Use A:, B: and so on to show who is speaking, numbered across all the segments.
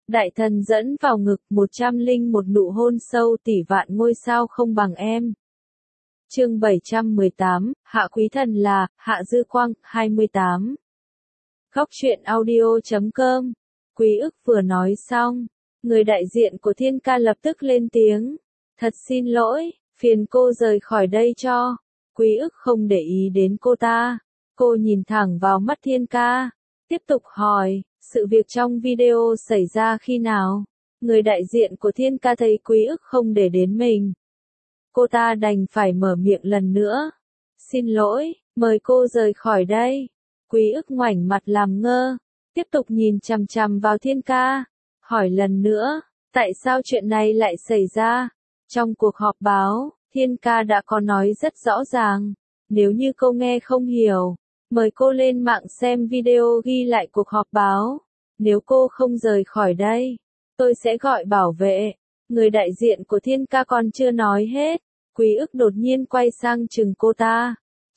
A: Đại thần dẫn vào ngực 101 nụ hôn sâu tỷ vạn ngôi sao không bằng em. Chương 718, Hạ Quý Thần là, Hạ Dư Quang, 28. Góc truyện audio.com. Quý ức vừa nói xong, người đại diện của Thiên Ca lập tức lên tiếng. Thật xin lỗi, phiền cô rời khỏi đây cho. Quý ức không để ý đến cô ta. Cô nhìn thẳng vào mắt Thiên Ca, tiếp tục hỏi, sự việc trong video xảy ra khi nào? Người đại diện của Thiên Ca thấy Quý ức không để đến mình. Cô ta đành phải mở miệng lần nữa. Xin lỗi, mời cô rời khỏi đây. Quý ức ngoảnh mặt làm ngơ, tiếp tục nhìn chằm chằm vào Thiên Ca, hỏi lần nữa, tại sao chuyện này lại xảy ra? Trong cuộc họp báo, Thiên Ca đã có nói rất rõ ràng, nếu như cô nghe không hiểu, mời cô lên mạng xem video ghi lại cuộc họp báo. Nếu cô không rời khỏi đây, tôi sẽ gọi bảo vệ. Người đại diện của Thiên Ca còn chưa nói hết, Quý ức đột nhiên quay sang chừng cô ta.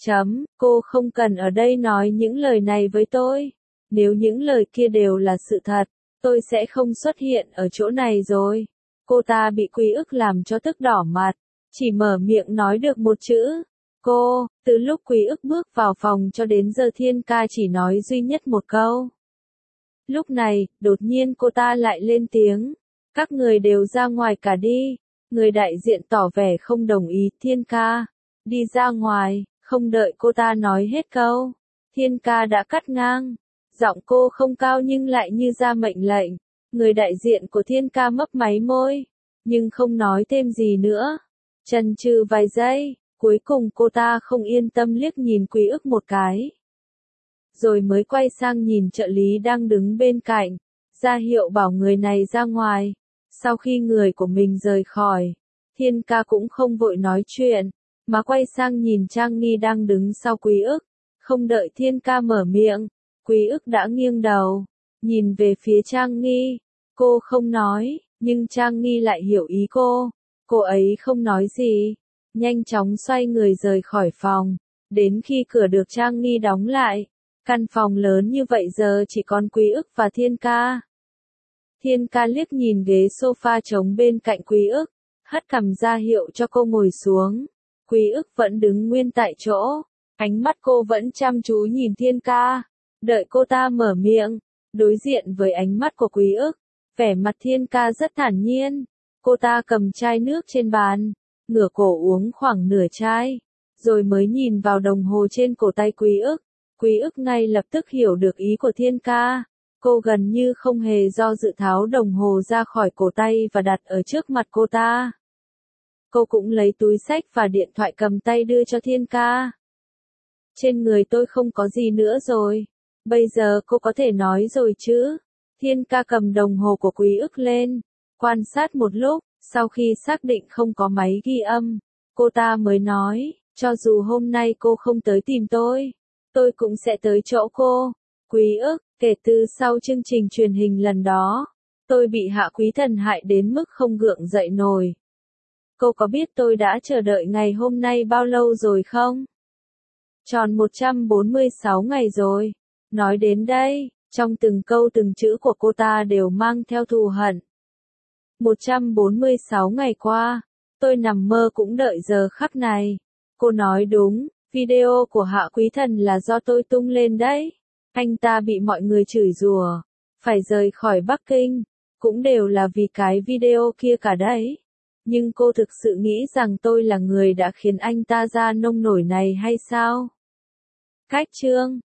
A: Cô không cần ở đây nói những lời này với tôi. Nếu những lời kia đều là sự thật, tôi sẽ không xuất hiện ở chỗ này rồi. Cô ta bị Quý ức làm cho tức đỏ mặt, chỉ mở miệng nói được một chữ. Cô, từ lúc Quý ức bước vào phòng cho đến giờ Thiên Ca chỉ nói duy nhất một câu. Lúc này, đột nhiên cô ta lại lên tiếng. Các người đều ra ngoài cả đi. Người đại diện tỏ vẻ không đồng ý. Thiên Ca, đi ra ngoài. Không đợi cô ta nói hết câu, Thiên Ca đã cắt ngang. Giọng cô không cao nhưng lại như ra mệnh lệnh. Người đại diện của Thiên Ca mấp máy môi, nhưng không nói thêm gì nữa. Chần chừ vài giây, cuối cùng cô ta không yên tâm liếc nhìn Quý ức một cái. Rồi mới quay sang nhìn trợ lý đang đứng bên cạnh, ra hiệu bảo người này ra ngoài. Sau khi người của mình rời khỏi, Thiên Ca cũng không vội nói chuyện, mà quay sang nhìn Trang Nghi đang đứng sau Quý ức. Không đợi Thiên Ca mở miệng, Quý ức đã nghiêng đầu, nhìn về phía Trang Nghi. Cô không nói, nhưng Trang Nghi lại hiểu ý cô. Cô ấy không nói gì, nhanh chóng xoay người rời khỏi phòng. Đến khi cửa được Trang Nghi đóng lại, căn phòng lớn như vậy giờ chỉ còn Quý ức và Thiên Ca. Thiên Ca liếc nhìn ghế sofa trống bên cạnh Quý ức, hất cằm ra hiệu cho cô ngồi xuống. Quý ức vẫn đứng nguyên tại chỗ, ánh mắt cô vẫn chăm chú nhìn Thiên Ca, đợi cô ta mở miệng. Đối diện với ánh mắt của Quý ức, vẻ mặt Thiên Ca rất thản nhiên. Cô ta cầm chai nước trên bàn, ngửa cổ uống khoảng nửa chai, rồi mới nhìn vào đồng hồ trên cổ tay Quý ức. Quý ức ngay lập tức hiểu được ý của Thiên Ca. Cô gần như không hề do dự tháo đồng hồ ra khỏi cổ tay và đặt ở trước mặt cô ta. Cô cũng lấy túi xách và điện thoại cầm tay đưa cho Thiên Ca. Trên người tôi không có gì nữa rồi. Bây giờ cô có thể nói rồi chứ? Thiên Ca cầm đồng hồ của Quý ức lên, quan sát một lúc, sau khi xác định không có máy ghi âm, cô ta mới nói, cho dù hôm nay cô không tới tìm tôi cũng sẽ tới chỗ cô. Quý ức, kể từ sau chương trình truyền hình lần đó, tôi bị Hạ Quý Thần hại đến mức không gượng dậy nổi. Cô có biết tôi đã chờ đợi ngày hôm nay bao lâu rồi không? Tròn 146 ngày rồi. Nói đến đây, trong từng câu từng chữ của cô ta đều mang theo thù hận. 146 ngày qua, tôi nằm mơ cũng đợi giờ khắc này. Cô nói đúng, video của Hạ Quý Thần là do tôi tung lên đấy. Anh ta bị mọi người chửi rủa, phải rời khỏi Bắc Kinh, cũng đều là vì cái video kia cả đấy. Nhưng cô thực sự nghĩ rằng tôi là người đã khiến anh ta ra nông nổi này hay sao? Cách chương